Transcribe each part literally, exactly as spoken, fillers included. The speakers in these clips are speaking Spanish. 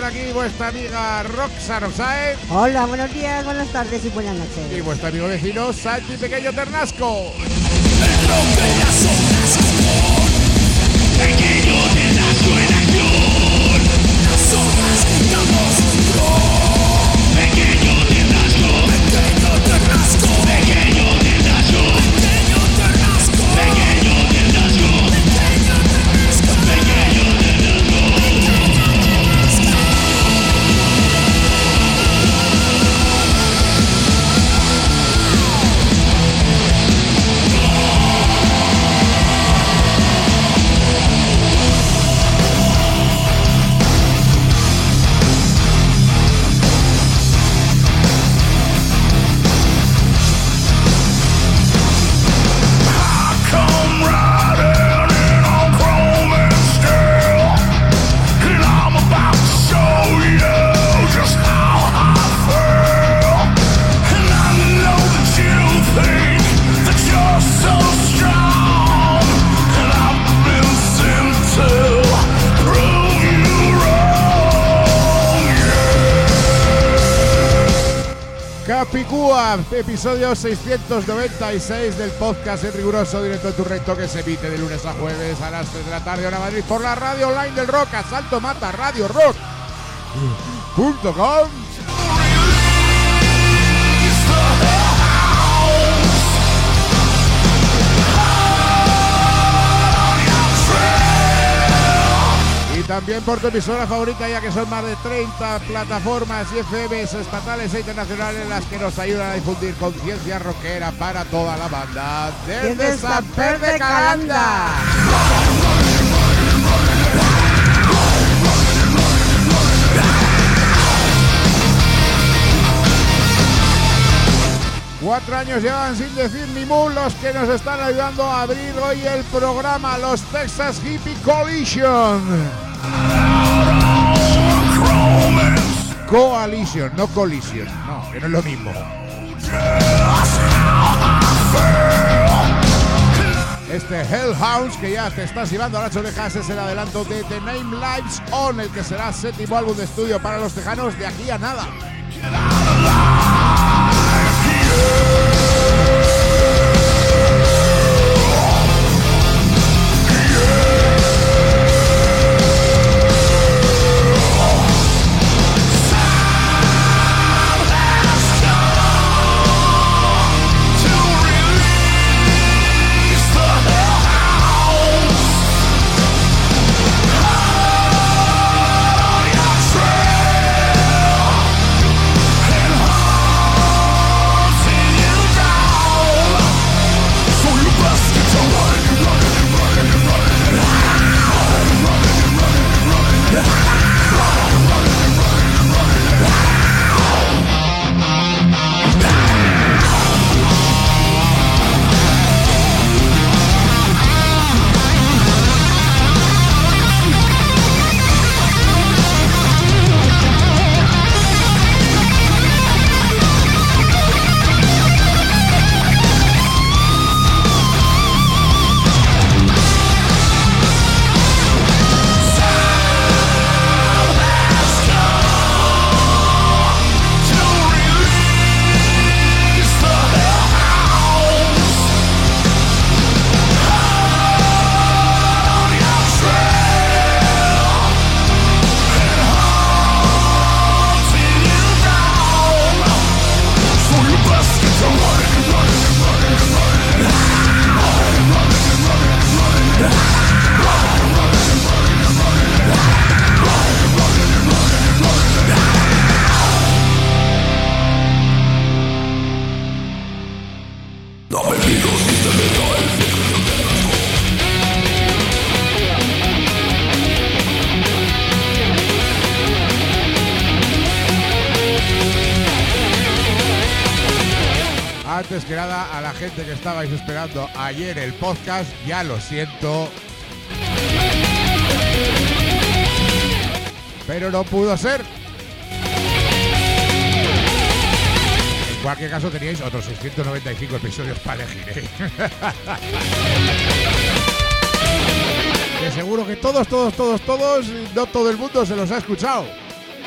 por aquí vuestra amiga Roxa Rosae. Hola, buenos días, buenas tardes y buenas noches. Y vuestro amigo vecino Santi Pequeño Ternasco. Pequeño Ternasco en acción. Nosotros estamos con Pequeño Ternasco. Pequeño Ternasco. Pequeño Ternasco. Pequeño Ternasco. Pequeño Ternasco. Pequeño Ternasco. Pequeño Ternasco. Capicúa, episodio seiscientos noventa y seis del podcast en riguroso directo en tu recto que se emite de lunes a jueves a las tres de la tarde hora Madrid por la radio online del rock, Asalto Mata Radio Rock punto com. Y también por tu emisora favorita, ya que son más de treinta plataformas y F Ms estatales e internacionales las que nos ayudan a difundir conciencia rockera para toda la banda desde, desde San Pedro de Calanda. Cuatro años llevan sin decir ni mu los que nos están ayudando a abrir hoy el programa, los Texas Hippie Coalition. Coalition, no collision, no, que no es lo mismo. Este Hellhounds que ya te estás llevando a las orejas es el adelanto de The Name Lives On, el que será séptimo álbum de estudio para los tejanos de aquí a nada. Antes que nada, a la gente que estabais esperando ayer el podcast, ya lo siento, pero no pudo ser. En cualquier caso teníais otros seiscientos noventa y cinco episodios para elegir, ¿eh? Que seguro que todos, todos, todos, todos, no todo el mundo se los ha escuchado.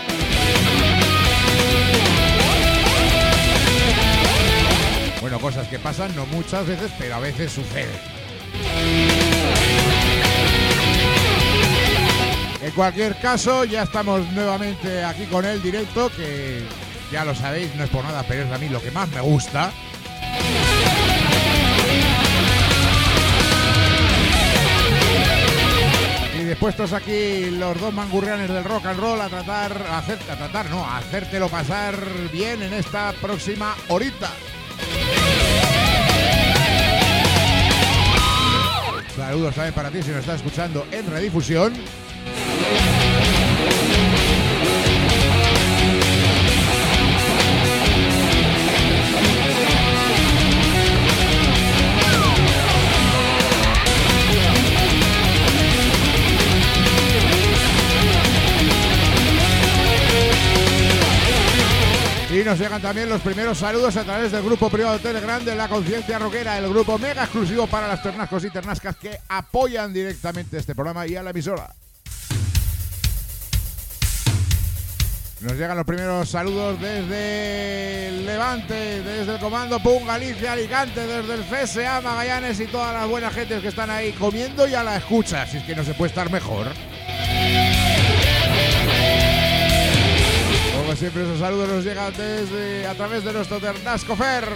cosas que pasan, no muchas veces, pero a veces sucede. En cualquier caso, ya estamos nuevamente aquí con el directo, que ya lo sabéis, no es por nada, pero es a mí lo que más me gusta. Puestos aquí los dos mangurrianes del rock and roll a tratar, a, hacer, a tratar, no, a hacértelo pasar bien en esta próxima horita. Saludos también para ti si nos estás escuchando en redifusión. Y nos llegan también los primeros saludos a través del grupo privado de Telegram de la Conciencia Rockera, el grupo mega exclusivo para las ternascos y ternascas que apoyan directamente este programa y a la emisora. Nos llegan los primeros saludos desde el Levante, desde el Comando Pum Galicia, Alicante, desde el C S A Magallanes y todas las buenas gentes que están ahí comiendo y a la escucha, si es que no se puede estar mejor. Como siempre, esos saludos nos llegan desde, a través de nuestro Ternasco Fer.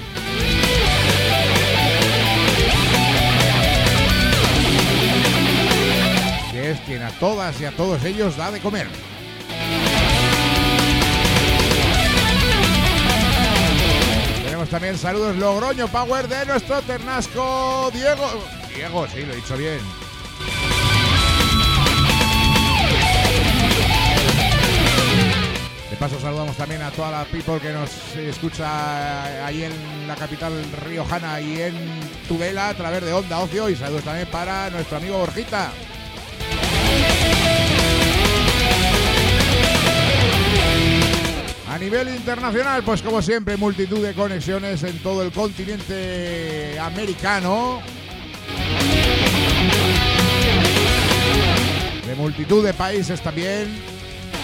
Que es quien a todas y a todos ellos da de comer. Tenemos también saludos Logroño Power de nuestro Ternasco Diego. Diego, sí, lo he dicho bien. De paso saludamos también a toda la people que nos escucha ahí en la capital riojana y en Tudela a través de Onda Ocio, y saludos también para nuestro amigo Borjita. A nivel internacional, pues como siempre, multitud de conexiones en todo el continente americano, de multitud de países también.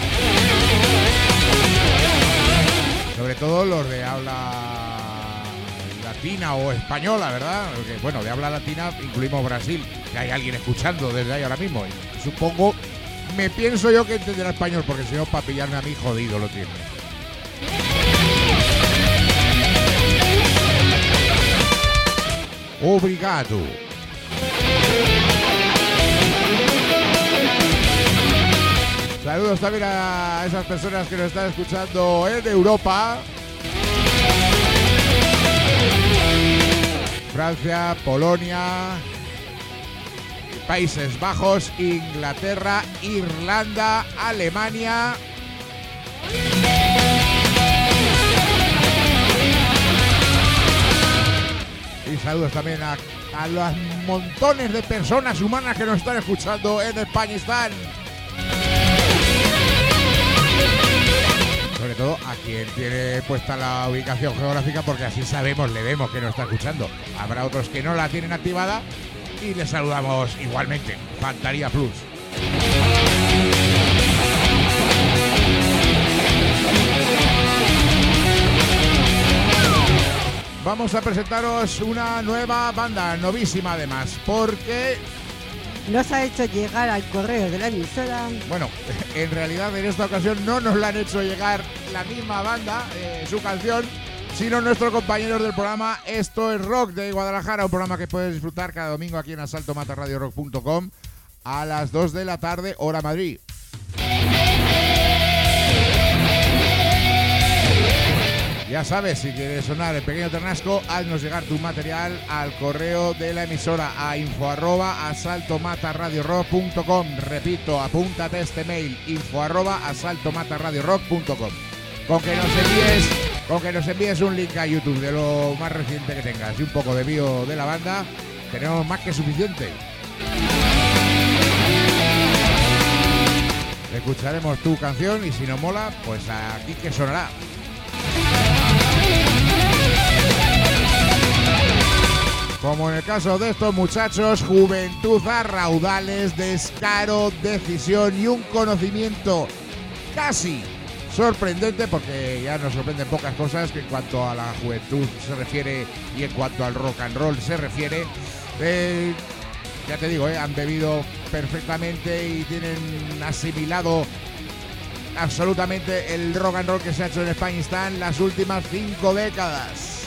Sobre todo los de habla latina o española, ¿verdad? Porque, bueno, de habla latina incluimos Brasil, que hay alguien escuchando desde ahí ahora mismo. Y supongo, me pienso yo que entenderá español, porque si no, para pillarme a mí jodido lo tiene. Obrigado. Saludos también a esas personas que nos están escuchando en Europa. Francia, Polonia, Países Bajos, Inglaterra, Irlanda, Alemania. Y saludos también a, a los montones de personas humanas que nos están escuchando en Españistán. Sobre todo a quien tiene puesta la ubicación geográfica, porque así sabemos, le vemos que nos está escuchando. Habrá otros que no la tienen activada y les saludamos igualmente. Faltaría plus. Vamos a presentaros una nueva banda, novísima además, porque nos ha hecho llegar al correo de la emisora. Bueno, en realidad en esta ocasión no nos la han hecho llegar la misma banda, eh, su canción, sino nuestros compañeros del programa Esto es Rock de Guadalajara, un programa que puedes disfrutar cada domingo aquí en asalto mata radio rock punto com a las dos de la tarde, hora Madrid. Ya sabes, si quieres sonar el pequeño Ternasco, haznos llegar tu material al correo de la emisora a info arroba asalto mata radio rock punto com. Repito, apúntate este mail, info arroba asalto mata radio rock punto com. Con que nos envíes, con que nos envíes un link a YouTube de lo más reciente que tengas y un poco de bio de la banda, tenemos más que suficiente. Escucharemos tu canción y si nos mola, pues aquí que sonará. Como en el caso de estos muchachos, juventud a raudales, descaro, decisión y un conocimiento casi sorprendente, porque ya nos sorprenden pocas cosas que en cuanto a la juventud se refiere y en cuanto al rock and roll se refiere. Eh, ya te digo, eh, han bebido perfectamente y tienen asimilado absolutamente el rock and roll que se ha hecho en Españistán las últimas cinco décadas.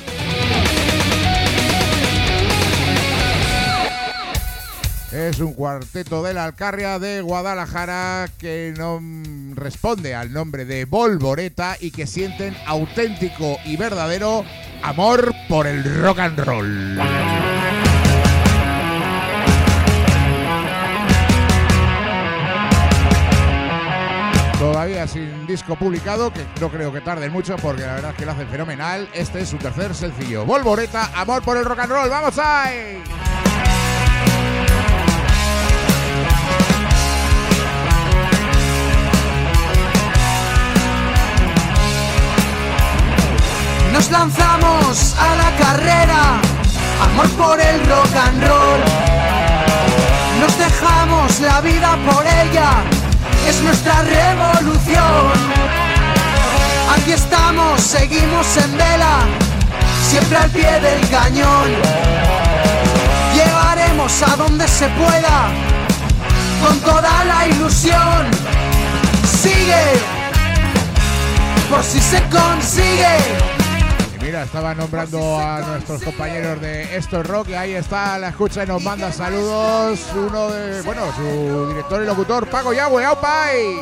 Es un cuarteto de la Alcarria de Guadalajara que no responde al nombre de Volvoreta y que sienten auténtico y verdadero amor por el rock and roll. Todavía sin disco publicado, que no creo que tarden mucho porque la verdad es que lo hacen fenomenal. Este es su tercer sencillo, Volvoreta, amor por el rock and roll. ¡Vamos ahí! Nos lanzamos a la carrera, amor por el rock and roll. Nos dejamos la vida por ella, es nuestra revolución. Aquí estamos, seguimos en vela, siempre al pie del cañón. Llegaremos a donde se pueda, con toda la ilusión. Sigue, por si se consigue. Mira, estaba nombrando a nuestros compañeros de Esto es Rock y ahí está, la escucha y nos manda saludos uno de, bueno, su director y locutor, Paco Yagüe. ¡Aupai!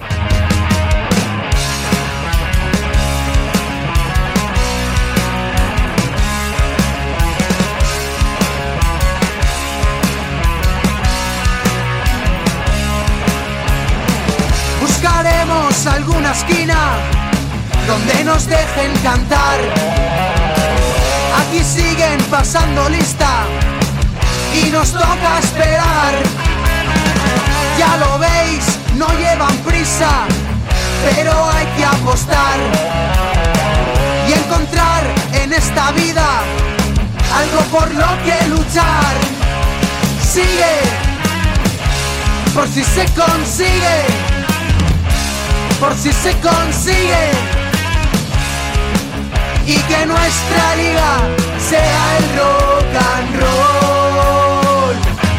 Buscaremos alguna esquina donde nos dejen cantar. Aquí siguen pasando lista y nos toca esperar. Ya lo veis, no llevan prisa, pero hay que apostar y encontrar en esta vida algo por lo que luchar. Sigue, por si se consigue, por si se consigue. Y que nuestra liga sea el rock and roll.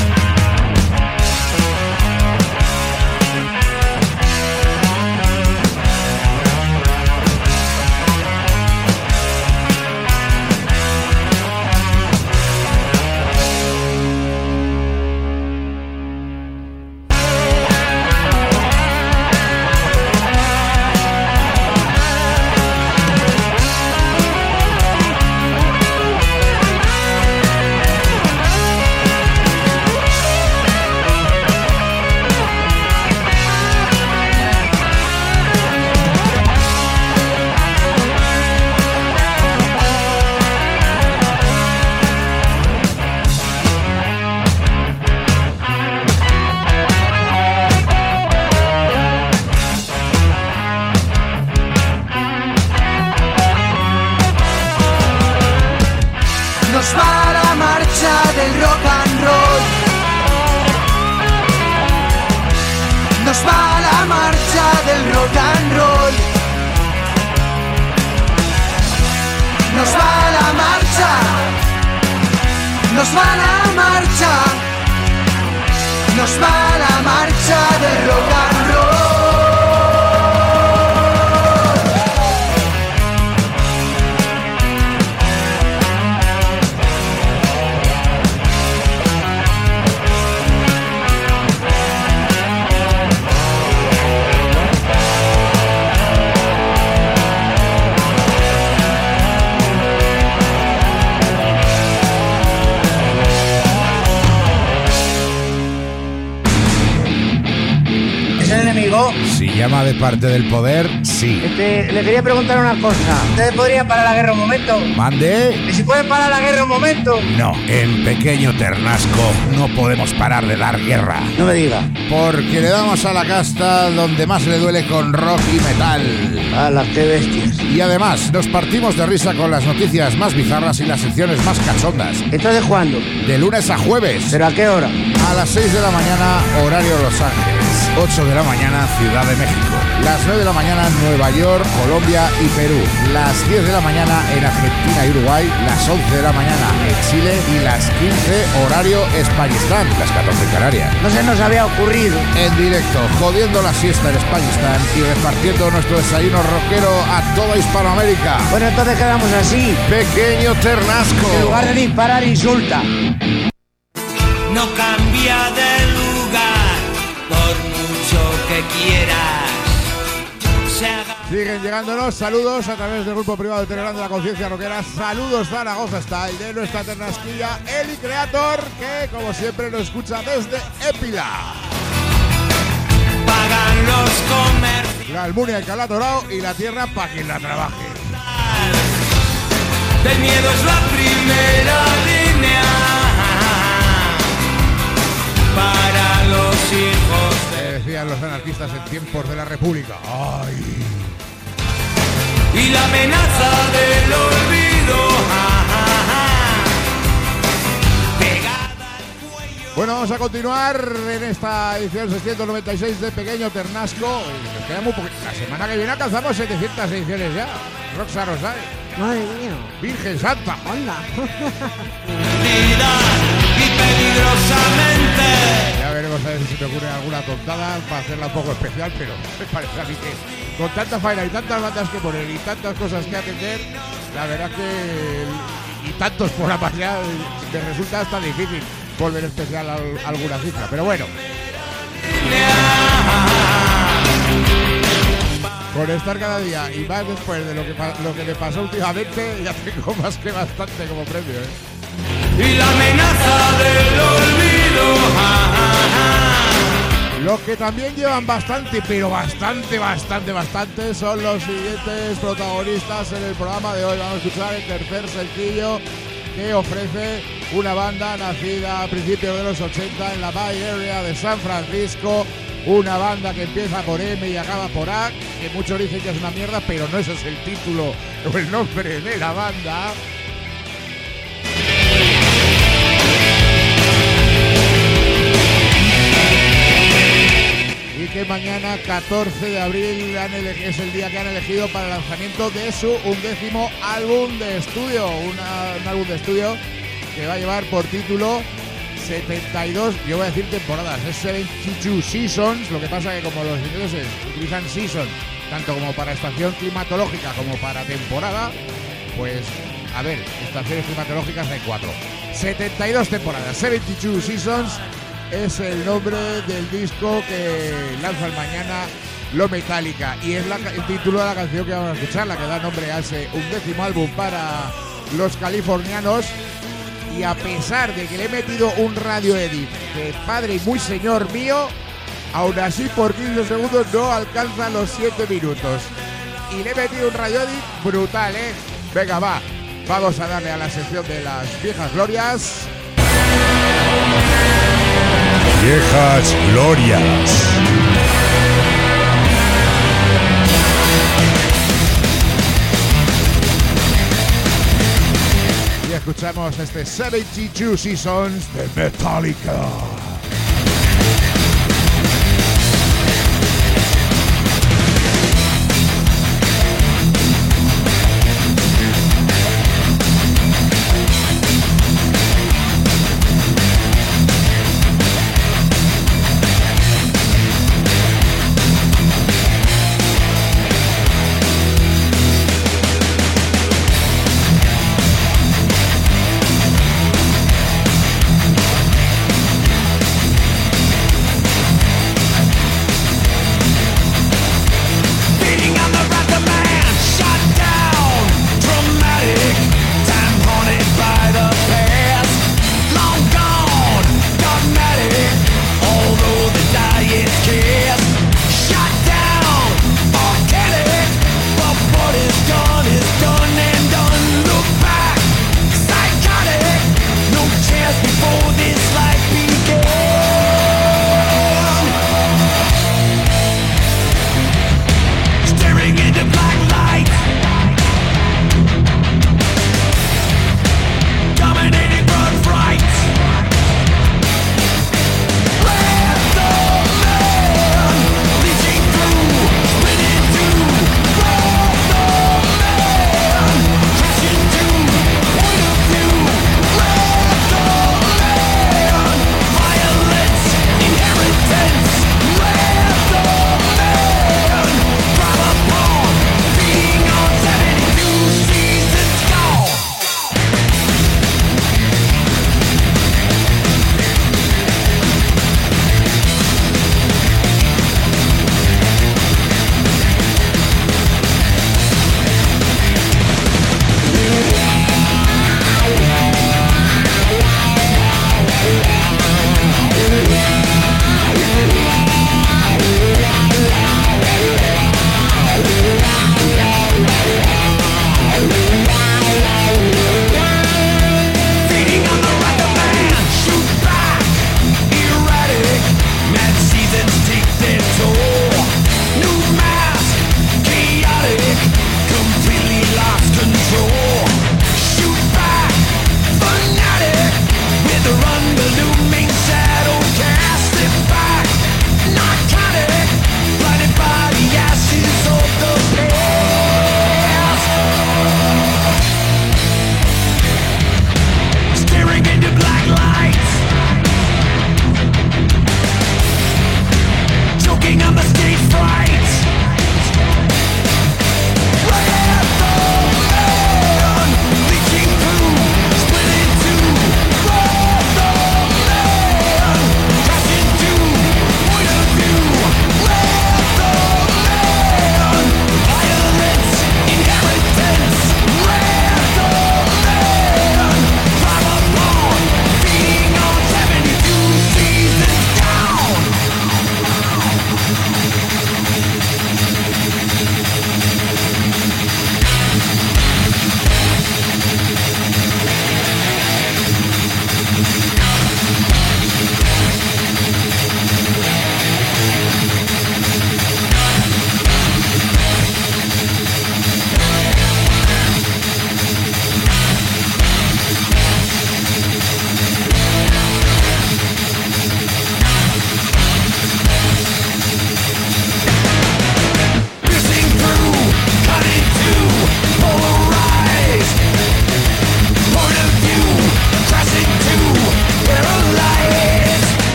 Si llama de parte del poder, sí. Este, le quería preguntar una cosa. ¿Ustedes podrían parar la guerra un momento? ¿Mande? ¿Y si pueden parar la guerra un momento? No, en Pequeño Ternasco no podemos parar de dar guerra. No me diga. Porque le damos a la casta donde más le duele con rock y metal. ¡Ah, las qué bestias! Y además, nos partimos de risa con las noticias más bizarras y las secciones más cachondas. ¿Entonces cuándo? De lunes a jueves. ¿Pero a qué hora? A las seis de la mañana, horario Los Ángeles. ocho de la mañana, Ciudad de México. Las nueve de la mañana, Nueva York, Colombia y Perú. Las diez de la mañana en Argentina y Uruguay. Las once de la mañana en Chile. Y las quince, horario Españistán. Las catorce en Canarias. No se nos había ocurrido. En directo, jodiendo la siesta en Españistán y repartiendo nuestro desayuno rockero a toda Hispanoamérica. Bueno, entonces quedamos así. Pequeño Ternasco. En lugar de disparar, insulta. No cambia de lugar por mucho que quieras. Se haga... Siguen llegándonos saludos a través del grupo privado de Telegram de la Conciencia Rockera. Saludos Zaragoza Style de nuestra Ternasquilla Eli Creator, que como siempre nos escucha desde Épila. Pagan los comercios. La Almunia, el Calatorao y la tierra para quien la trabaje. Del miedo es la primera línea para los hijos de... Eh, decían los anarquistas en tiempos de la República. ¡Ay! Y la amenaza del olvido, ja, ja, ja, pegada al cuello. Bueno, vamos a continuar en esta edición seiscientos noventa y seis de Pequeño Ternasco. Y nos queda muy poquito. La semana que viene alcanzamos setecientas ediciones ya. Roxa Rosay. Madre mía. Virgen Santa. Onda. Y peligrosamente. Ya veremos a ver si se me ocurre alguna tontada para hacerla un poco especial, pero me parece a mí que con tanta faena y tantas bandas que poner y tantas cosas que atender, la verdad que y tantos programas ya me resulta hasta difícil volver especial a alguna cifra, pero bueno. Por estar cada día y más después de lo que, lo que le pasó últimamente, ya tengo más que bastante como premio, ¿eh? Y la amenaza del olvido, ja, ja, ja. Los que también llevan bastante, pero bastante, bastante, bastante, son los siguientes protagonistas en el programa de hoy. Vamos a escuchar el tercer sencillo que ofrece una banda nacida a principios de los ochenta en la Bay Area de San Francisco. Una banda que empieza por M y acaba por A, que muchos dicen que es una mierda, pero no ese es el título o el nombre de la banda. Y que mañana, catorce de abril, han ele- es el día que han elegido para el lanzamiento de su undécimo álbum de estudio. Una, un álbum de estudio que va a llevar por título setenta y dos, yo voy a decir temporadas, es setenta y dos Seasons. Lo que pasa que como los ingleses utilizan season tanto como para estación climatológica como para temporada, pues a ver, estaciones climatológicas hay cuatro. setenta y dos temporadas, setenta y dos Seasons es el nombre del disco que lanzan mañana Lo Metallica, y es la, el título de la canción que vamos a escuchar, la que da nombre a ese undécimo álbum para los californianos. Y a pesar de que le he metido un radio edit de padre y muy señor mío, aún así por quince segundos no alcanza los siete minutos. Y le he metido un radio edit brutal, ¿eh? Venga, va, vamos a darle a la sección de las viejas glorias. Viejas glorias. Y escuchamos este setenta y dos Seasons de Metallica.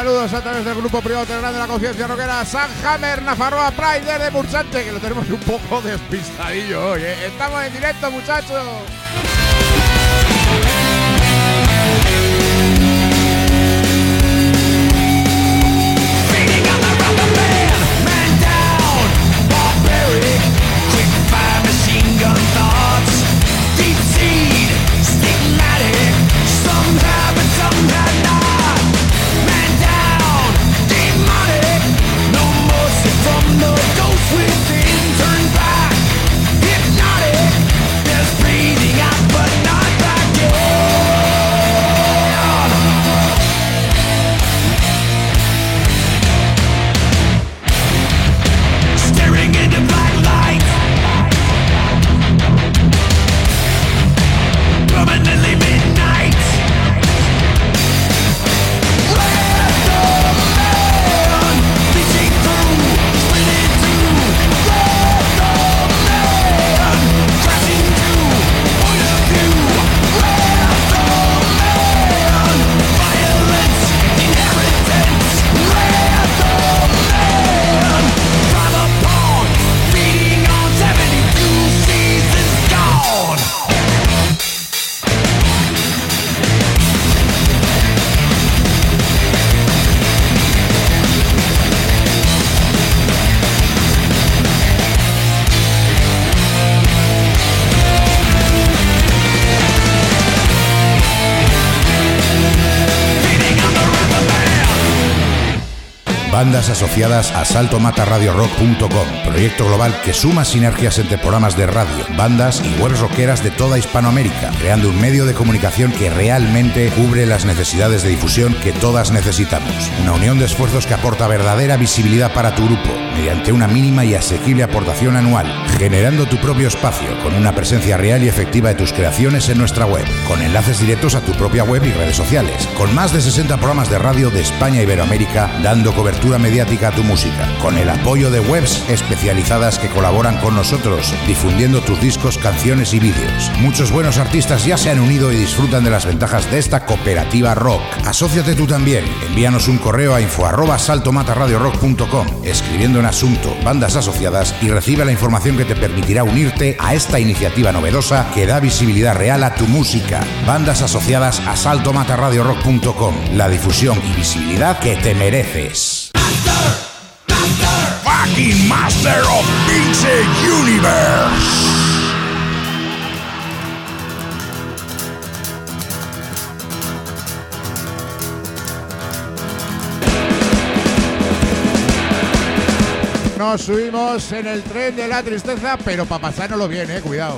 saludos a través del grupo privado Telegram de la Conciencia Rockera Sanhammer Nafarroa Pride desde Murchante, que lo tenemos un poco despistadillo hoy, ¿eh? Estamos en directo, muchachos. Bandas asociadas a salto mata radio rock punto com, proyecto global que suma sinergias entre programas de radio, bandas y webs rockeras de toda Hispanoamérica, creando un medio de comunicación que realmente cubre las necesidades de difusión que todas necesitamos. Una unión de esfuerzos que aporta verdadera visibilidad para tu grupo, mediante una mínima y asequible aportación anual, generando tu propio espacio con una presencia real y efectiva de tus creaciones en nuestra web, con enlaces directos a tu propia web y redes sociales, con más de sesenta programas de radio de España e Iberoamérica dando cobertura mediática a tu música, con el apoyo de webs especializadas que colaboran con nosotros, difundiendo tus discos, canciones y vídeos. Muchos buenos artistas ya se han unido y disfrutan de las ventajas de esta cooperativa rock. Asóciate tú también. Envíanos un correo a info arroba salto mata radio rock punto com, escribiendo en asunto bandas asociadas, y recibe la información que te permitirá unirte a esta iniciativa novedosa que da visibilidad real a tu música. Bandas asociadas a salto mata radio rock punto com, la difusión y visibilidad que te mereces. Fucking Master of Music Universe. Nos subimos en el tren de la tristeza, pero para pasárnoslo bien, eh, cuidado.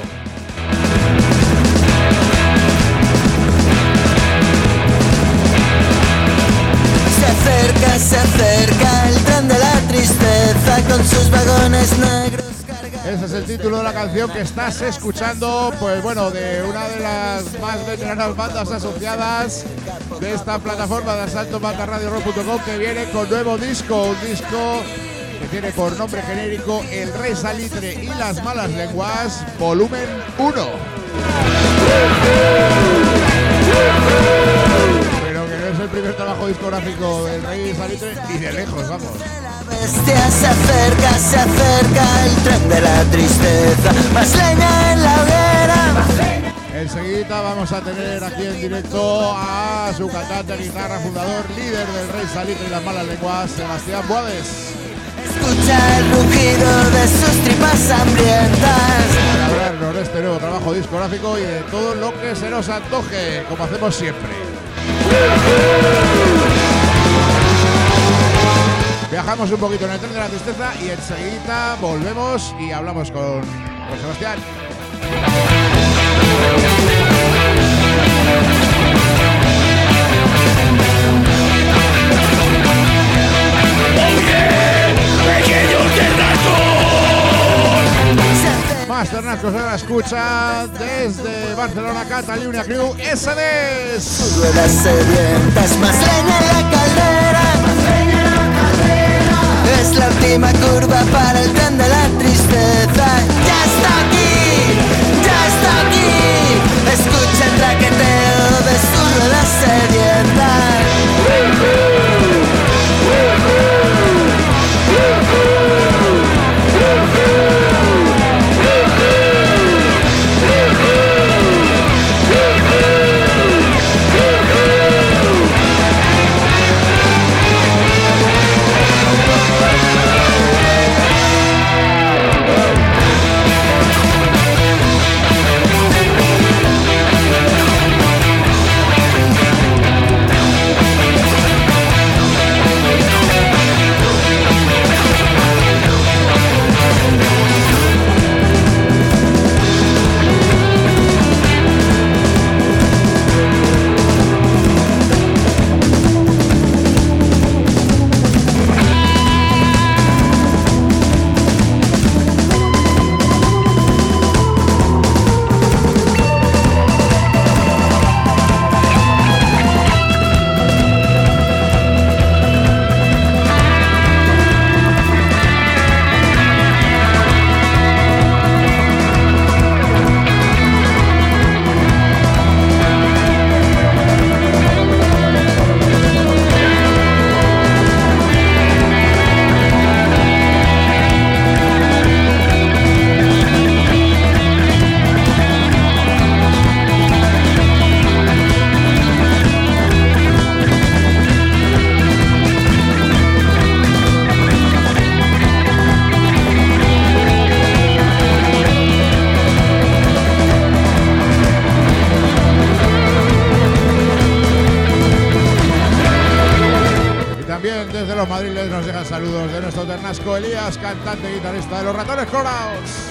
Se acerca, se acerca el tren de la tristeza con sus vagones negros. Ese es el título de la canción que estás escuchando, pues bueno, de una de las más veteranas bandas asociadas de esta plataforma de salto mata radio rock punto com, que viene con nuevo disco, un disco que tiene por nombre genérico El Rey Salitre y las Malas Lenguas, volumen uno. Pero que no es el primer trabajo discográfico del Rey Salitre ni de lejos, vamos. Bestia se acerca, se acerca el tren de la tristeza, más leña en la hoguera. Enseguida vamos a tener aquí en directo a su cantante, guitarra, fundador, líder del Rey Salitre y las Malas Lenguas, Sebastián Boades. Escucha el rugido de sus tripas hambrientas Para hablarnos de este nuevo trabajo discográfico y de todo lo que se nos antoje, como hacemos siempre. Viajamos un poquito en el tren de la tristeza y enseguida volvemos y hablamos con, con Sebastián. Master Nascos se la escucha desde Barcelona, Cataluña Crew, S D S. ruedas sedientas, más leña en la caldera. Es la última curva para el tren de la tristeza. Ya está aquí, ya está aquí. Escucha el traqueteo de sus ruedas sedientas. Ernesto Ternasco Elías, cantante y guitarrista de Los Ratones Colorados.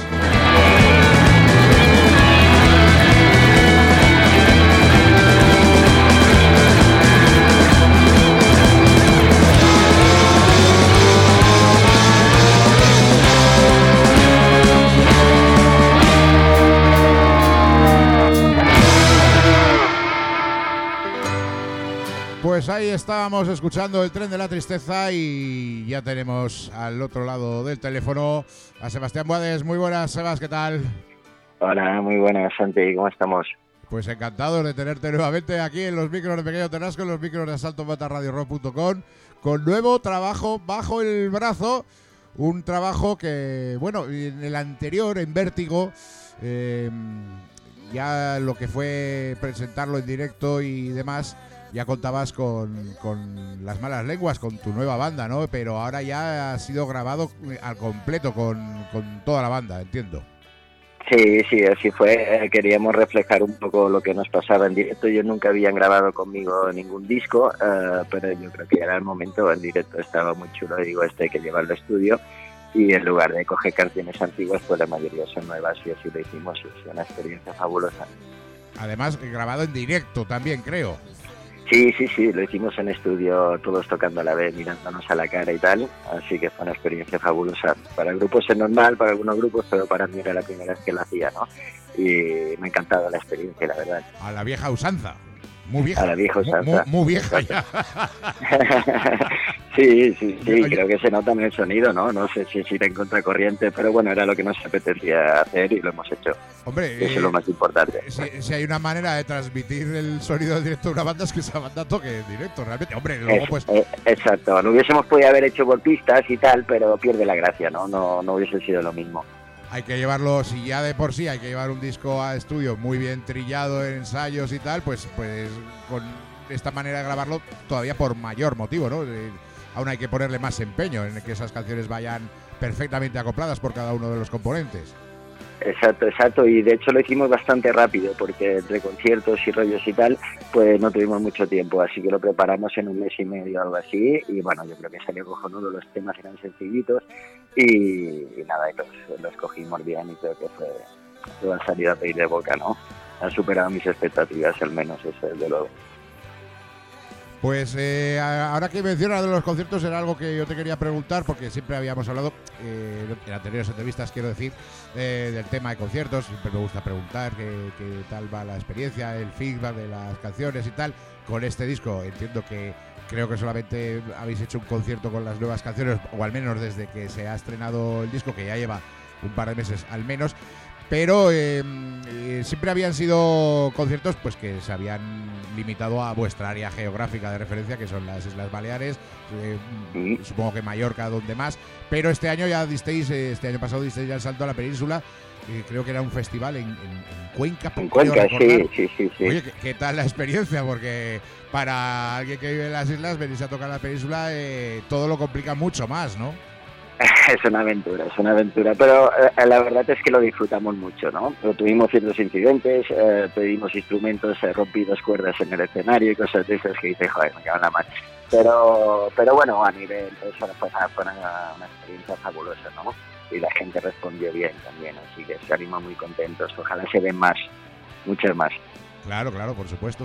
Pues ahí estábamos escuchando el Tren de la Tristeza y ya tenemos al otro lado del teléfono a Sebastián Boades. Muy buenas, Sebas, ¿qué tal? Hola, muy buenas, Santi, ¿cómo estamos? Pues encantados de tenerte nuevamente aquí en los micros de Pequeño Ternasco, en los micros de Salto Mata Radio Rock punto com, con nuevo trabajo bajo el brazo. Un trabajo que, bueno, en el anterior, en Vértigo, eh, ya lo que fue presentarlo en directo y demás, ya contabas con, con Las Malas Lenguas, con tu nueva banda, ¿no? Pero ahora ya ha sido grabado al completo con, con toda la banda, entiendo. Sí, sí, así fue. Queríamos reflejar un poco lo que nos pasaba en directo. Yo nunca habían grabado conmigo ningún disco, uh, pero yo creo que ya era el momento. En directo estaba muy chulo, digo, este hay que llevarlo al estudio. Y en lugar de coger canciones antiguas, pues la mayoría son nuevas y así lo hicimos. Es una experiencia fabulosa. Además, grabado en directo también, creo. Sí, sí, sí, lo hicimos en estudio, todos tocando a la vez, mirándonos a la cara y tal, así que fue una experiencia fabulosa. Para el grupo es normal, para algunos grupos, pero para mí era la primera vez que lo hacía, ¿no? Y me ha encantado la experiencia, la verdad. A la vieja usanza, muy vieja. A la vieja usanza. Muy, muy, muy vieja ya. Sí, sí, sí, creo que se nota en el sonido, ¿no? No sé si es ir en contracorriente, pero bueno, era lo que nos apetecía hacer y lo hemos hecho. Hombre, eso eh, es lo más importante. Si, si hay una manera de transmitir el sonido en directo de una banda, es que esa banda toque en directo, realmente. Hombre, luego es, pues... Eh, exacto, no hubiésemos podido haber hecho por pistas y tal, pero pierde la gracia, ¿no? No, no hubiese sido lo mismo. Hay que llevarlo, si ya de por sí hay que llevar un disco a estudio muy bien trillado en ensayos y tal, pues, pues con esta manera de grabarlo todavía por mayor motivo, ¿no? Eh, aún hay que ponerle más empeño en que esas canciones vayan perfectamente acopladas por cada uno de los componentes. Exacto, exacto, y de hecho lo hicimos bastante rápido porque entre conciertos y rollos y tal, pues no tuvimos mucho tiempo, así que lo preparamos en un mes y medio o algo así, y bueno, yo creo que salió cojonudo, los temas eran sencillitos y, y nada, y los, los cogimos bien y creo que fue toda salida a pedir de boca, ¿no? Han superado mis expectativas, al menos eso desde luego. Pues eh, ahora que mencionas de los conciertos era algo que yo te quería preguntar, porque siempre habíamos hablado, eh, en anteriores entrevistas quiero decir, eh, del tema de conciertos. Siempre me gusta preguntar qué, qué tal va la experiencia, el feedback de las canciones y tal. Con este disco entiendo que creo que solamente habéis hecho un concierto con las nuevas canciones, o al menos desde que se ha estrenado el disco, que ya lleva un par de meses al menos. Pero eh, eh, siempre habían sido conciertos pues que se habían limitado a vuestra área geográfica de referencia, que son las Islas Baleares, eh, sí. Supongo que Mallorca, donde más. Pero este año ya disteis, eh, este año pasado disteis ya el salto a la península. Eh, creo que era un festival en, en, en Cuenca. En Cuenca, sí, sí, sí, sí. Oye, ¿qué, ¿qué tal la experiencia? Porque para alguien que vive en las islas, venirse a tocar la península, eh, todo lo complica mucho más, ¿no? Es una aventura, es una aventura, pero eh, la verdad es que lo disfrutamos mucho, ¿no? Pero tuvimos ciertos incidentes, eh, pedimos instrumentos, eh, rompí dos cuerdas en el escenario y cosas de esas que dice, joder, me cago en la mano. Pero, pero bueno, a nivel, eso fue, fue una, una experiencia fabulosa, ¿no? Y la gente respondió bien también, así que se animó muy contentos. Ojalá se den más, muchas más. Claro, claro, por supuesto.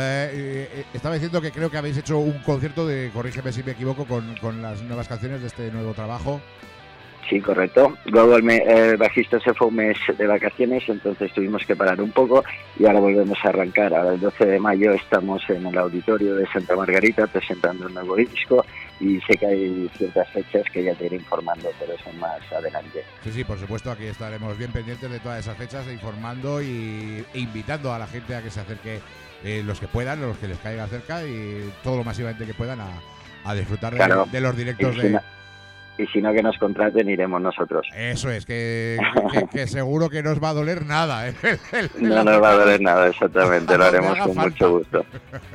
Eh, eh, estaba diciendo que creo que habéis hecho un concierto de, corrígeme si me equivoco, con, con las nuevas canciones de este nuevo trabajo. Sí, correcto. Luego el, me, el bajista se fue un mes de vacaciones, entonces tuvimos que parar un poco y ahora volvemos a arrancar. Ahora el doce de mayo estamos en el auditorio de Santa Margarita presentando un nuevo disco y sé que hay ciertas fechas que ya te iré informando, pero son más adelante. Sí, sí, por supuesto, aquí estaremos bien pendientes de todas esas fechas, informando y, e invitando a la gente a que se acerque, eh, los que puedan, los que les caiga cerca y todo lo masivamente que puedan a, a disfrutar de, claro. de los directos y de... Si no, y si no, que nos contraten, iremos nosotros. Eso es, que, que, que seguro que no os va a doler nada. ¿eh? No nos va a doler nada, exactamente, lo haremos con falta. Mucho gusto.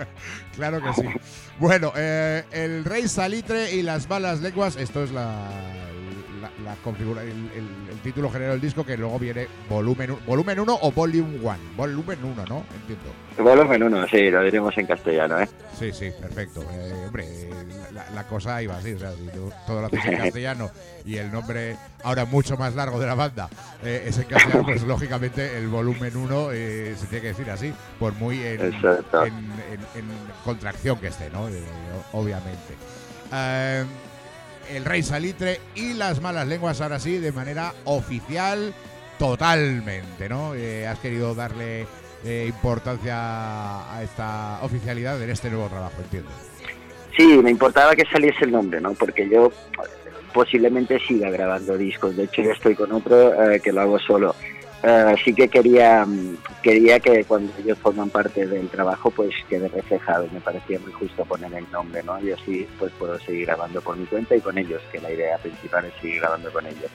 Claro que sí. Bueno, eh, el Rey Salitre y las Malas Lenguas, esto es la, la, la configura, el, el, el título general del disco, que luego viene volumen volumen uno o volume one. Volumen uno, ¿no? Entiendo. Volumen uno, sí, lo diremos en castellano, ¿eh? Sí, sí, perfecto. Eh, hombre, la, la cosa iba así, o sea, si tú todo lo haces en castellano y el nombre ahora mucho más largo de la banda eh, es en castellano, pues lógicamente el volumen uno eh, se tiene que decir así, por muy en, en, en, en contracción que esté, ¿no? Eh, obviamente. Eh, el Rey Salitre y las Malas Lenguas, ahora sí, de manera oficial, totalmente, ¿no? Eh, has querido darle eh, importancia a esta oficialidad en este nuevo trabajo, entiendo. Sí, me importaba que saliese el nombre, ¿no? Porque yo posiblemente siga grabando discos. De hecho, yo estoy con otro eh, que lo hago solo. Uh, sí que quería quería que cuando ellos forman parte del trabajo pues quede reflejado. Me parecía muy justo poner el nombre, ¿no? Y así pues puedo seguir grabando por mi cuenta y con ellos, que la idea principal es seguir grabando con ellos.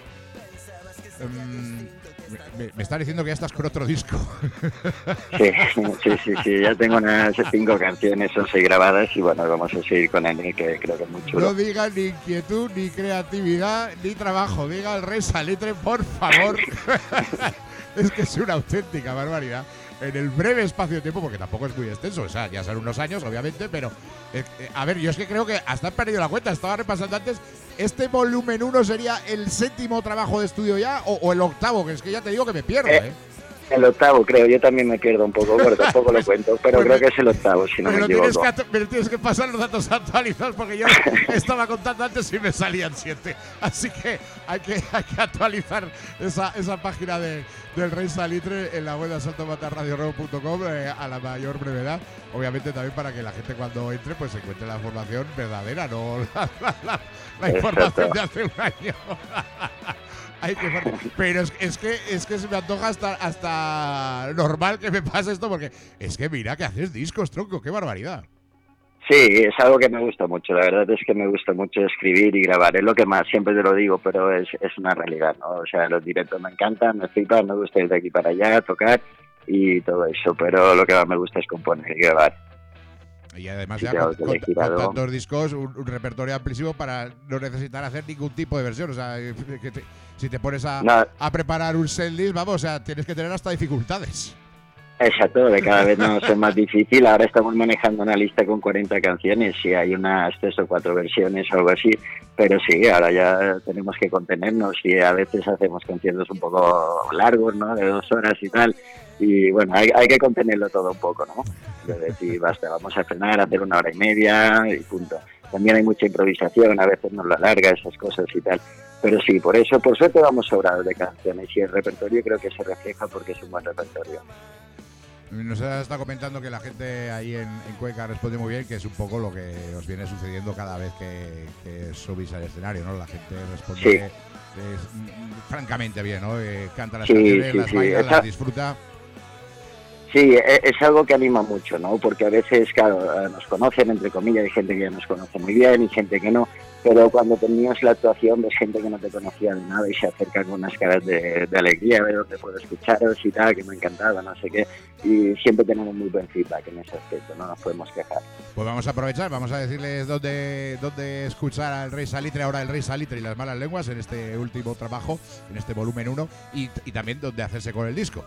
Um, me, me está diciendo que ya estás con otro disco. Sí, sí, sí, sí, ya tengo unas cinco canciones, son seis grabadas y bueno, vamos a seguir con él, que creo que es muy chulo. No diga ni inquietud, ni creatividad, ni trabajo, diga el Rey Salitre, por favor. Es que es una auténtica barbaridad. En el breve espacio de tiempo, porque tampoco es muy extenso, o sea, ya son unos años, obviamente, pero eh, eh, a ver, yo es que creo que hasta he perdido la cuenta, estaba repasando antes. ¿Este volumen uno sería el séptimo trabajo de estudio ya o, o el octavo? Que es que ya te digo que me pierdo, ¿eh? eh. El octavo, creo, yo también me pierdo un poco, pero tampoco lo cuento, pero creo que es el octavo, si no me equivoco. Tienes que, pero tienes que pasar los datos actualizados, porque yo estaba contando antes y me salían siete. Así que hay que, hay que actualizar esa, esa página de, del Rey Salitre en la web de salto mata radio rock punto com eh, a la mayor brevedad. Obviamente también para que la gente cuando entre pues encuentre la información verdadera, no la, la, la, la información de hace un año. Ay, qué fuerte. Pero es, es que es que se me antoja hasta, hasta normal que me pase esto, porque es que mira que haces discos, tronco, qué barbaridad. Sí, es algo que me gusta mucho, la verdad es que me gusta mucho escribir y grabar, es lo que más, siempre te lo digo, pero es, es una realidad, ¿no? O sea, los directos me encantan, me flipan, me gusta ir de aquí para allá, tocar y todo eso, pero lo que más me gusta es componer y grabar. Y además ya con, con, con tantos discos, un, un repertorio amplísimo para no necesitar hacer ningún tipo de versión. O sea, que te, si te pones a, no. a preparar un setlist, vamos, o sea, tienes que tener hasta dificultades. Exacto, de cada vez nos es más difícil. Ahora estamos manejando una lista con cuarenta canciones y hay unas tres o cuatro versiones o algo así. Pero sí, ahora ya tenemos que contenernos y a veces hacemos conciertos un poco largos, ¿no? De dos horas y tal. Y bueno, hay, hay que contenerlo todo un poco, ¿no? De decir, basta, vamos a frenar, hacer una hora y media y punto. También hay mucha improvisación, a veces nos lo alarga esas cosas y tal. Pero sí, por eso, por suerte vamos sobrados de canciones y el repertorio creo que se refleja porque es un buen repertorio. Nos está comentando que la gente ahí en, en Cuenca responde muy bien, que es un poco lo que os viene sucediendo cada vez que, que subís al escenario, ¿no? La gente responde sí. eh, francamente bien, ¿no? Eh, canta las sí, canciones, sí, las sí. baila, Esa... las disfruta. Sí, es algo que anima mucho, ¿no? Porque a veces, claro, nos conocen, entre comillas, hay gente que ya nos conoce muy bien y gente que no, pero cuando terminas la actuación ves gente que no te conocía de nada y se acerca con unas caras de, de alegría, a ver dónde puedo escucharos y tal, que me ha encantado, no sé qué, y siempre tenemos muy buen feedback en ese aspecto, no nos podemos quejar. Pues vamos a aprovechar, vamos a decirles dónde, dónde escuchar al Rey Salitre, ahora el Rey Salitre y las Malas Lenguas en este último trabajo, en este volumen uno, y, y también dónde hacerse con el disco.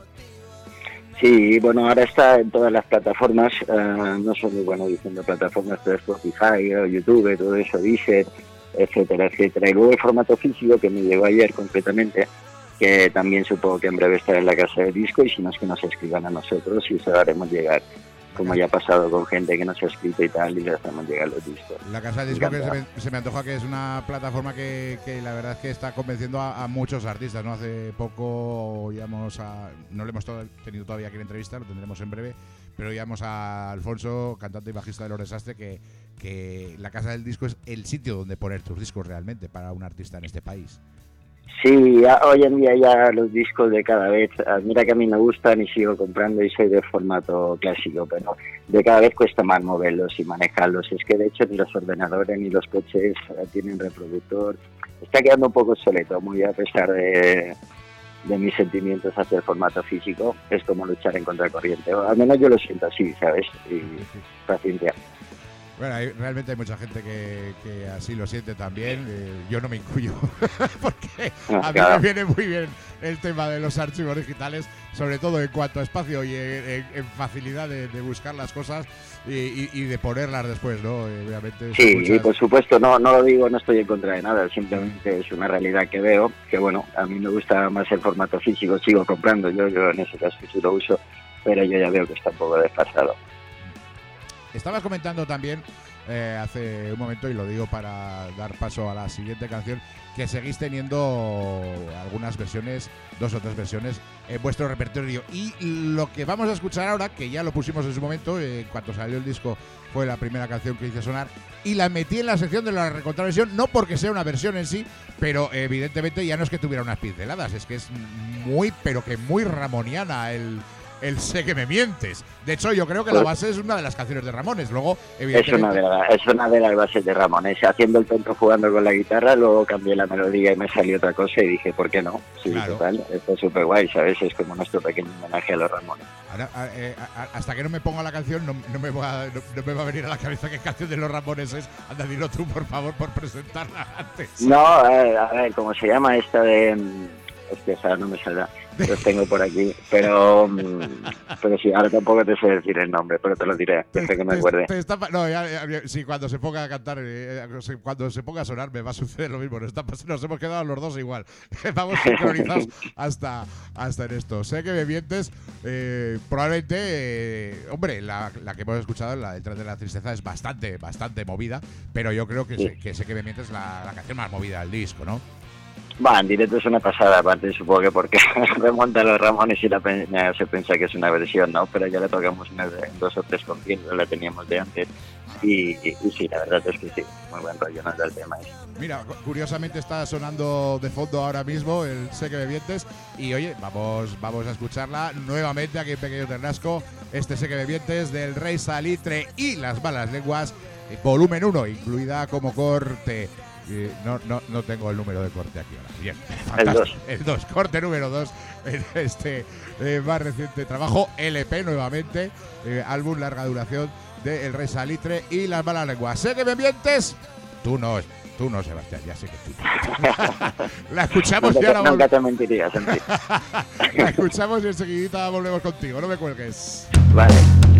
Sí, bueno, ahora está en todas las plataformas, uh, no soy muy bueno diciendo plataformas, pero Spotify, YouTube, todo eso, Deezer, etcétera, etcétera. Y luego el formato físico que me llegó ayer concretamente, que también supongo que en breve estará en la casa de disco, y si no es que nos escriban a nosotros y se lo haremos llegar, como ya ha pasado con gente que nos ha escrito y tal, y le hacemos llegar los discos. La casa de disco que se me, se me antoja que es una plataforma que, que la verdad es que está convenciendo a, a muchos artistas, ¿no? Hace poco oíamos a, no lo hemos to- tenido todavía aquí en entrevista, lo tendremos en breve, pero oíamos a Alfonso, cantante y bajista de Los Desastre, que, que la casa del disco es el sitio donde poner tus discos realmente para un artista en este país. Sí, hoy en día ya los discos de cada vez, mira que a mí me gustan y sigo comprando y soy de formato clásico, pero de cada vez cuesta más moverlos y manejarlos. Es que de hecho ni los ordenadores ni los coches tienen reproductor. Está quedando un poco obsoleto, muy a pesar de, de mis sentimientos hacia el formato físico. Es como luchar en contracorriente, o al menos yo lo siento así, ¿sabes? Y paciencia. Bueno, hay, realmente hay mucha gente que, que así lo siente también. Eh, yo no me incluyo, porque No, a mí claro. me viene muy bien el tema de los archivos digitales, sobre todo en cuanto a espacio y en, en- en facilidad de, de buscar las cosas y, y- y de ponerlas después, ¿no? Eh, obviamente. Sí, muchas- y por supuesto no, no lo digo, no estoy en contra de nada, simplemente es una realidad que veo, que bueno, a mí me gusta más el formato físico, sigo comprando, yo, yo en ese caso sí lo uso, pero yo ya veo que está un poco desfasado. Estabas comentando también eh, hace un momento, y lo digo para dar paso a la siguiente canción, que seguís teniendo algunas versiones, dos o tres versiones, en vuestro repertorio. Y lo que vamos a escuchar ahora, que ya lo pusimos en su momento, eh, en cuanto salió el disco, fue la primera canción que hice sonar, y la metí en la sección de la recontraversión, no porque sea una versión en sí, pero evidentemente ya no es que tuviera unas pinceladas, es que es muy, pero que muy ramoniana el... El Sé que me mientes. De hecho, yo creo que la base es una de las canciones de Ramones. Luego, Es evidentemente... una, de la- es una de las bases de Ramones, haciendo el tonto jugando con la guitarra, luego cambié la melodía y me salió otra cosa y dije, ¿por qué no? Sí, Claro. total, esto es súper guay, ¿sabes? Es como nuestro pequeño homenaje a los Ramones. Ahora, a- eh, a- a- hasta que no me ponga la canción, no, no me va, no, no me va a venir a la cabeza qué canción de los Ramones es. Anda, dilo tú, por favor, por presentarla antes. No, a ver, a ver, ¿cómo se llama esta de...? mm, Hostia, ahora no me saldrá. Los tengo por aquí, pero mm, pero sí, ahora tampoco te sé decir el nombre, pero te lo diré, desde que me acuerde. te está pa- no, ya, ya- ya- sí, cuando se ponga a cantar, eh, eh, se- cuando se ponga a sonar, me va a suceder lo mismo. Nos, está pas- nos hemos quedado los dos igual. Vamos sincronizados hasta, hasta en esto. Sé que me mientes, eh, probablemente, eh, hombre, la, la que hemos escuchado, la del tren de la tristeza, es bastante, bastante movida, pero yo creo que, Sí. sé, que sé que me mientes la, la canción más movida del disco, ¿no? Va, en directo es una pasada, aparte supongo que porque remonta a los Ramones y la pe- ya se piensa que es una versión, ¿no? Pero ya la tocamos en, el- en dos o tres conciertos, la teníamos de antes. Y, y, y sí, la verdad es que sí, muy buen rollo, no es del tema. ¿eh? Mira, cu- curiosamente está sonando de fondo ahora mismo el Sé que me mientes. Y oye, vamos, vamos a escucharla nuevamente aquí en Pequeño Ternasco. Este Sé que me mientes del Rey Salitre y las malas lenguas, eh, volumen uno, incluida como corte. Eh, no, no, no tengo el número de corte aquí ahora. Bien, fantástico. dos. El dos, corte número dos en este eh, más reciente trabajo, L P nuevamente, eh, álbum larga duración de El Rey Salitre y las malas lenguas. Sé que me mientes. Tú no, tú no, Sebastián, ya sé que tú no. La escuchamos Nunca, y ahora te, nunca volvemos. te mentiría, Santi. La escuchamos y enseguida volvemos contigo. No me cuelgues. Vale.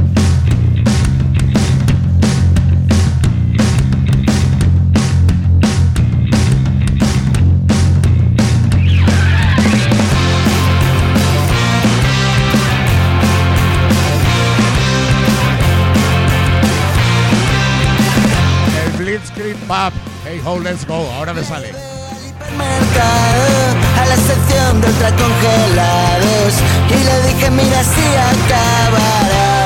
El Blitzkrieg Pub. Hey ho, let's go. Ahora me sale. Mercado, a la sección de ultracongelados y le dije mira si acabará.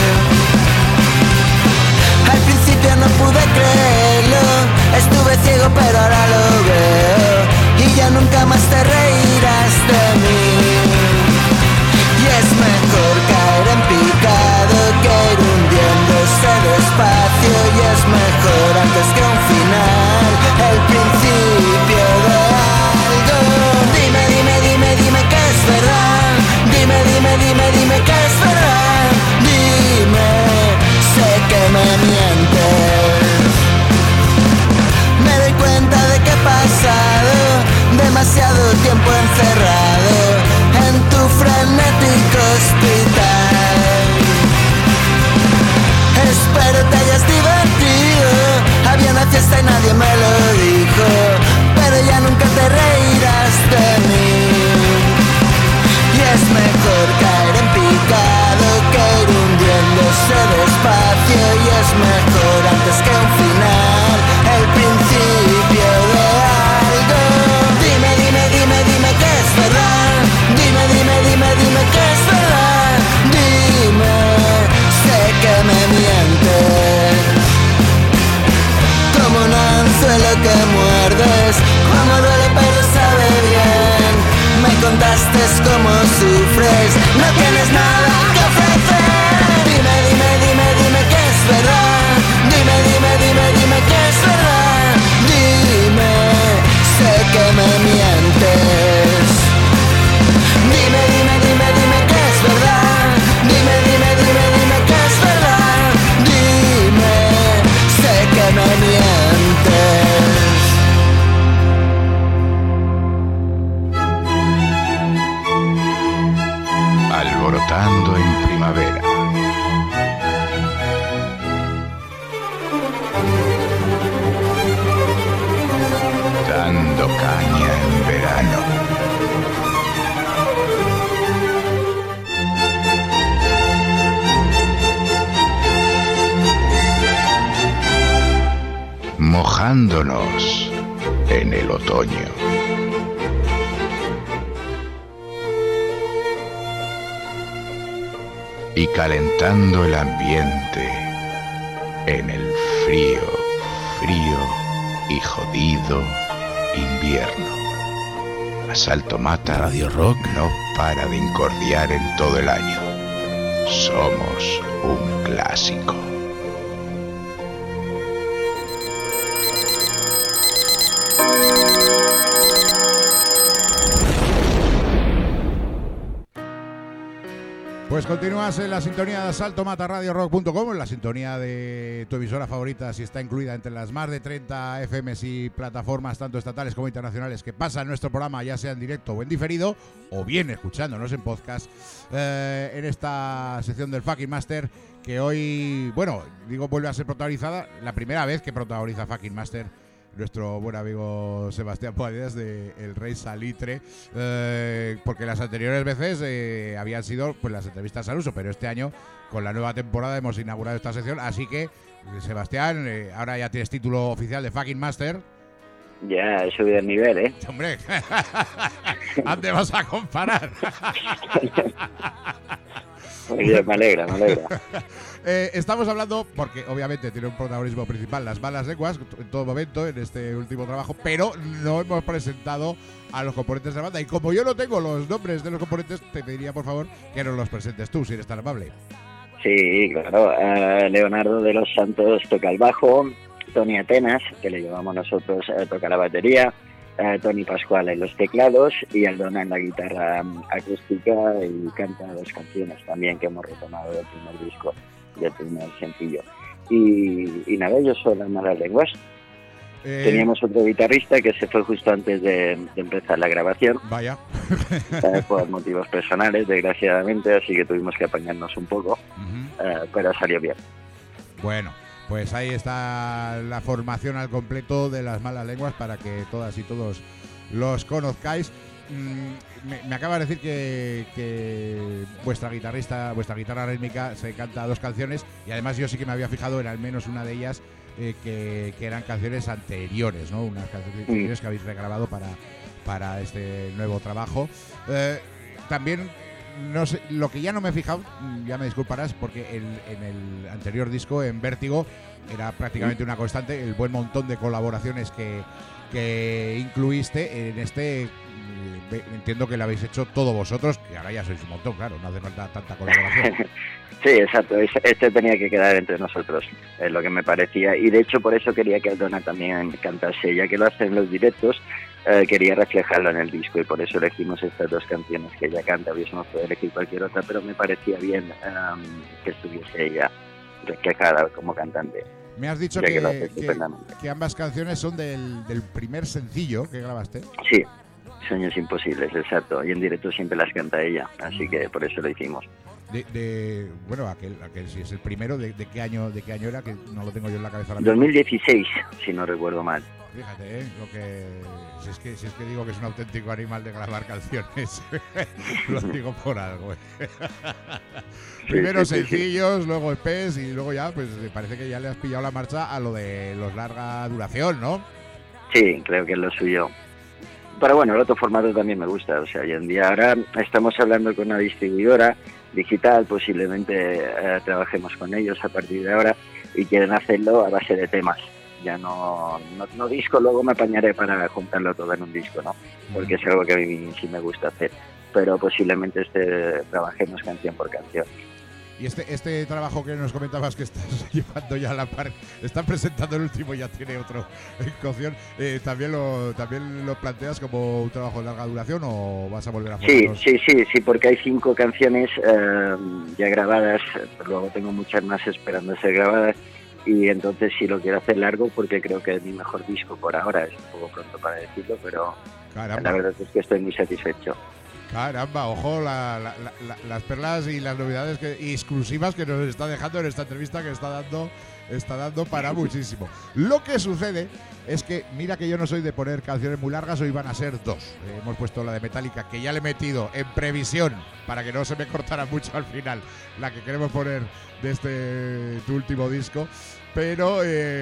Al principio no pude creerlo, estuve ciego pero ahora lo veo y ya nunca más te reirás de mí. Y es mejor caer en picado que ir hundiéndose despacio, y es mejor antes que un final, el principio de algo. Dime, dime, dime, dime que es verdad. Dime, dime, dime, dime que es verdad. Dime, sé que me mientes. Me doy cuenta de que he pasado demasiado tiempo encerrado en tu frenético hospital. Espero te hayas divertido. Había una fiesta y nadie me lo dijo, pero ya nunca te reirás de mí. Y es mejor caer en picado que ir hundiéndose despacio, y es mejor antes que un final, el principio de algo. Dime, dime, dime, dime que es verdad. Dime, dime, dime, dime que es verdad. Dime, sé que me mientes. Como un anzuelo que muerdes, como duele pero sabe bien. Me contaste cómo sufres, no tienes nada que ofrecer. Dime, dime, dime, dime que es verdad. Dime, dime, dime, dime que es verdad. Dime, sé que me mientes. Dime, dime, dime, dime que es verdad. Dime, dime, dime, dime que es verdad. Dime, flotando en primavera. Dando caña en verano. Mojándonos en el otoño. Y calentando el ambiente en el frío, frío y jodido invierno. Asalto Mata Radio Rock no para de incordiar en todo el año. Somos un clásico. Pues continúas en la sintonía de asalto mata radio rock punto com, en la sintonía de tu emisora favorita, si está incluida entre las más de treinta F Ms y plataformas tanto estatales como internacionales que pasan nuestro programa, ya sea en directo o en diferido, o bien escuchándonos en podcast, eh, en esta sección del Fucking Master, que hoy, bueno, digo, vuelve a ser protagonizada, la primera vez que protagoniza Fucking Master nuestro buen amigo Sebastián Poadedas de El Rey Salitre, eh, porque las anteriores veces eh, habían sido pues las entrevistas al uso, pero este año con la nueva temporada hemos inaugurado esta sección, así que Sebastián, eh, ahora ya tienes título oficial de Fucking Master. Ya he subido el nivel, ¿eh? Hombre, ¿a dónde vas a comparar? Muy bien, me alegra, me alegra. Eh, estamos hablando, porque obviamente tiene un protagonismo principal las malas lenguas en todo momento en este último trabajo, pero no hemos presentado a los componentes de la banda. Y como yo no tengo los nombres de los componentes, te pediría por favor que nos los presentes tú, si eres tan amable. Sí, claro. Uh, Leonardo de los Santos toca el bajo, Tony Atenas, que le llevamos nosotros, uh, toca la batería, uh, Tony Pascual en los teclados y Aldona en la guitarra um, acústica, y canta dos canciones también que hemos retomado del primer disco, del primer sencillo. Y, y nada, yo soy las malas lenguas. Eh... Teníamos otro guitarrista que se fue justo antes de, de empezar la grabación. Vaya. Por motivos personales, desgraciadamente, así que tuvimos que apañarnos un poco, uh-huh. uh, pero salió bien. Bueno, pues ahí está la formación al completo de las malas lenguas para que todas y todos los conozcáis. Mm, me, me acaba de decir que, que vuestra guitarrista, vuestra guitarra rítmica se canta dos canciones, y además yo sí que me había fijado en al menos una de ellas eh, que, que eran canciones anteriores, ¿no? Unas canciones anteriores que habéis regrabado para, para este nuevo trabajo. Eh, también, no sé, lo que ya no me he fijado, ya me disculparás, porque el, en el anterior disco, en Vértigo, era prácticamente una constante el buen montón de colaboraciones que, que incluiste. En este entiendo que lo habéis hecho todos vosotros, que ahora ya sois un montón, claro, no hace falta tanta colaboración. Sí, exacto, este tenía que quedar entre nosotros, es lo que me parecía, y de hecho por eso quería que Aldona también cantase, ya que lo hace en los directos, eh, quería reflejarlo en el disco, y por eso elegimos estas dos canciones que ella canta. Hubiésemos podido elegir cualquier otra, pero me parecía bien um, que estuviese ella reflejada como cantante. Me has dicho que, que, que, que ambas canciones son del, del primer sencillo que grabaste. Sí. Sueños Imposibles, exacto, y en directo siempre las canta ella, así que por eso lo hicimos. De, de bueno, aquel, aquel si es el primero, de, de qué año, de qué año era, que no lo tengo yo en la cabeza ahora mismo. dos mil dieciséis, si no recuerdo mal. Fíjate, ¿eh? Lo que si es que si es que digo que es un auténtico animal de grabar canciones, lo digo por algo. ¿eh? Sí, Primero sí, sencillos, sí, sí. Luego E Pes y luego ya, pues parece que ya le has pillado la marcha a lo de los larga duración, ¿no? Sí, creo que es lo suyo. Pero bueno, el otro formato también me gusta, o sea, hoy en día ahora estamos hablando con una distribuidora digital, posiblemente eh, trabajemos con ellos a partir de ahora, y quieren hacerlo a base de temas, ya no, no, no disco, luego me apañaré para juntarlo todo en un disco, ¿no? Porque es algo que a mí sí me gusta hacer, pero posiblemente este trabajemos canción por canción. Y este este trabajo que nos comentabas que estás llevando ya a la par, están presentando el último y ya tiene otro en cocción, eh, ¿también lo también lo planteas como un trabajo de larga duración o vas a volver a formarnos? Sí, sí, sí, sí, porque hay cinco canciones eh, ya grabadas, luego tengo muchas más esperando ser grabadas, y entonces sí lo quiero hacer largo porque creo que es mi mejor disco por ahora, es un poco pronto para decirlo, pero Caramba. La verdad es que estoy muy satisfecho. Caramba, ojo, la, la, la, las perlas y las novedades que, y exclusivas que nos está dejando en esta entrevista que está dando, está dando para muchísimo. Lo que sucede es que, mira que yo no soy de poner canciones muy largas, hoy van a ser dos. Eh, hemos puesto la de Metallica, que ya le he metido en previsión, para que no se me cortara mucho al final, la que queremos poner de este tu último disco. Pero,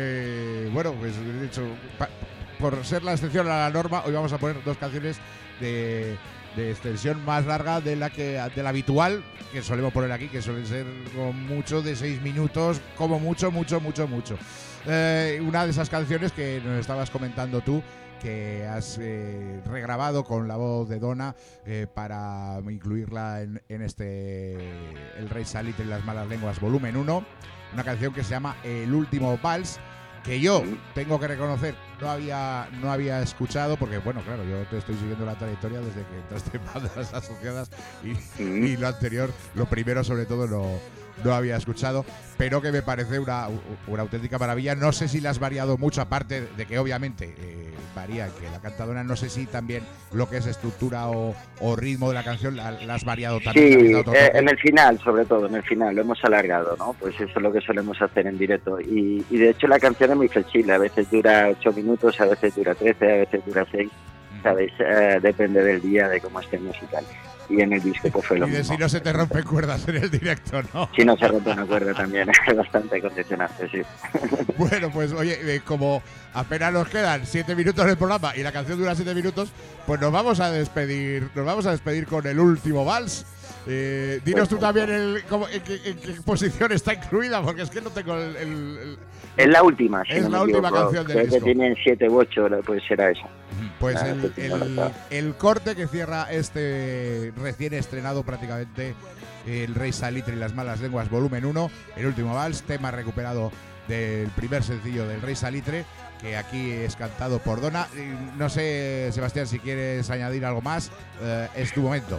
eh, bueno, pues de hecho, pa, por ser la excepción a la norma, hoy vamos a poner dos canciones de... de extensión más larga de la que de la habitual que solemos poner aquí, que suelen ser como mucho de seis minutos, como mucho, mucho, mucho, mucho. Eh, una de esas canciones que nos estabas comentando tú, que has eh, regrabado con la voz de Donna eh, para incluirla en, en este El Rey Salitre y las Malas Lenguas volumen uno, una canción que se llama El Último Vals, que yo tengo que reconocer no había no había escuchado, porque bueno, claro, yo te estoy siguiendo la trayectoria desde que entraste en bandas asociadas y, y lo anterior, lo primero sobre todo no, no había escuchado, pero que me parece una, una auténtica maravilla. No sé si la has variado mucho, aparte de que obviamente eh, varía, que la cantadora, no sé si también lo que es estructura o, o ritmo de la canción la, la has variado también. Sí, eh, en el final, sobre todo, en el final, lo hemos alargado, ¿no? Pues eso es lo que solemos hacer en directo. Y, y de hecho la canción es muy flexible, a veces dura ocho minutos, a veces dura trece, a veces dura seis, ¿sabes? Eh, depende del día, de cómo estemos y tal. Y en el disco pues fue lo y de mismo. Si no se te rompen cuerdas en el directo, ¿no? Si no se rompe una cuerda también, es bastante condicionante, sí. Bueno, pues oye, eh, como apenas nos quedan siete minutos del programa y la canción dura siete minutos, pues nos vamos a despedir, nos vamos a despedir con El Último Vals. Eh, dinos tú también el, cómo, en, qué, en qué posición está incluida, porque es que no tengo el... el, el es la última, si es no la me última equivoco. canción del Creo disco. que tienen siete u ocho, pues será esa. Pues Ah, el, este el, no el corte que cierra este recién estrenado prácticamente El Rey Salitre y las Malas Lenguas volumen uno, El Último Vals, tema recuperado del primer sencillo del Rey Salitre, que aquí es cantado por Donna. No sé, Sebastián, si quieres añadir algo más, eh, es tu momento.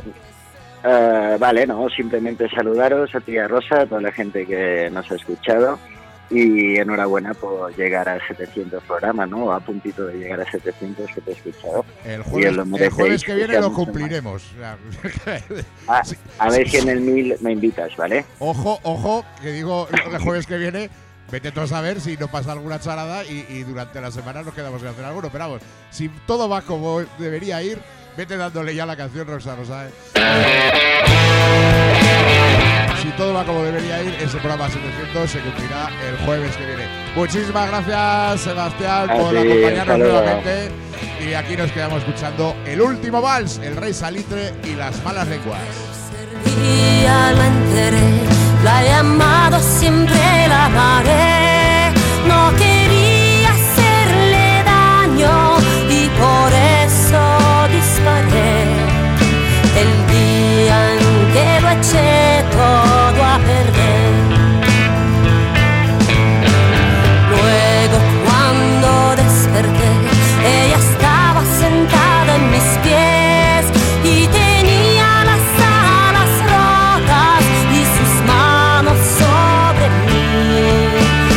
Uh, vale, no, simplemente saludaros a ti, a Rosa, a toda la gente que nos ha escuchado y enhorabuena por llegar a setecientos programas, ¿no? A puntito de llegar a setecientos que te he escuchado. El jueves, el jueves que viene lo cumpliremos. a, a ver si en el mil me invitas, ¿vale? Ojo, ojo, que digo el jueves que viene. Vete tú a saber si nos pasa alguna charada y, y durante la semana nos quedamos en hacer alguno. Pero vamos, si todo va como debería ir, vete dándole ya la canción, Rosa, Rosa, ¿eh? Si todo va como debería ir, ese programa setecientos se cumplirá el jueves que viene. Muchísimas gracias, Sebastián, a por ti, acompañarnos nuevamente. Y aquí nos quedamos escuchando El Último Vals, El Rey Salitre y las Malas Lenguas. Servía, la enteré, la he amado, siempre la amaré. No quería hacerle daño y por eso disparé. El día en que lo eché todo a perder. Luego cuando desperté, ella estaba sentada en mis pies y tenía las alas rotas y sus manos sobre mí.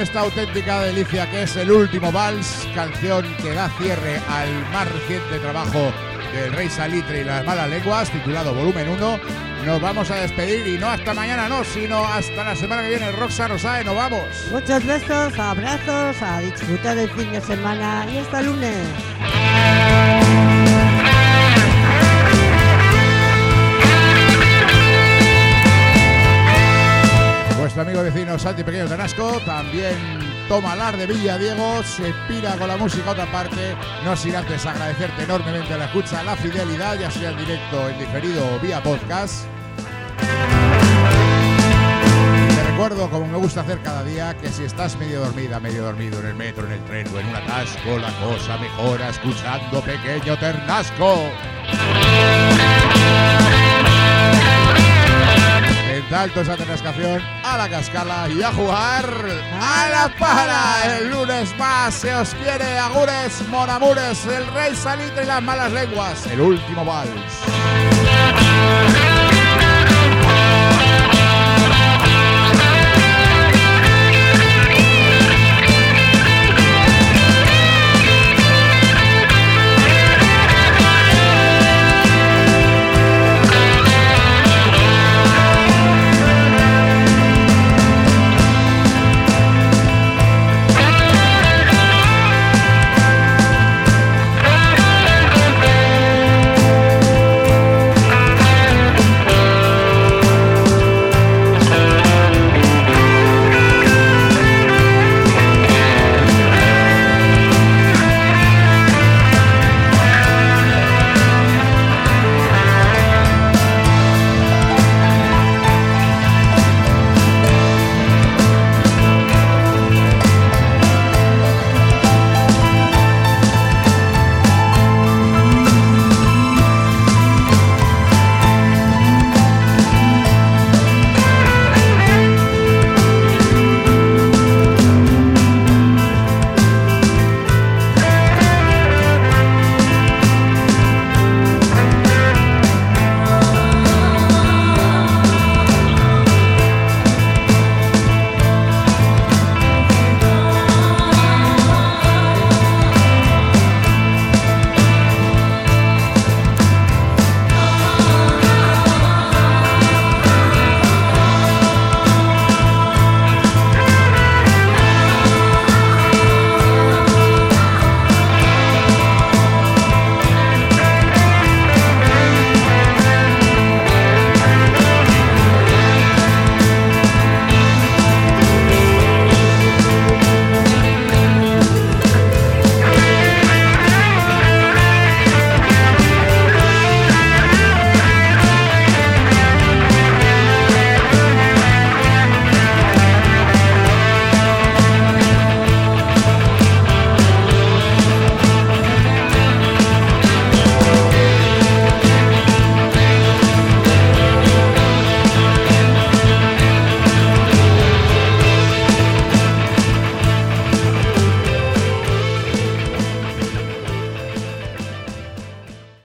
esta auténtica delicia que es El Último Vals, canción que da cierre al más reciente trabajo del Rey Salitre y las Malas Lenguas, titulado Volumen uno. Nos vamos a despedir y no hasta mañana, no, sino hasta la semana que viene. Roxa Rosae, nos vamos. Muchos besos, abrazos, a disfrutar del fin de semana y hasta el lunes. Vuestro amigo vecino Santi Pequeño Tenasco también toma lar de Villadiego, se pira con la música a otra parte. No sin antes agradecerte enormemente la escucha, la fidelidad, ya sea en directo, en diferido o vía podcast. Te recuerdo, como me gusta hacer cada día, que si estás medio dormida, medio dormido en el metro, en el tren o en un atasco, la cosa mejora escuchando Pequeño Ternasco. En tanto esa ternascación, a la cascala y a jugar a la pala. El lunes más se os quiere, agures, monamures, el Rey Salitre y las Malas Lenguas, El Último Vals.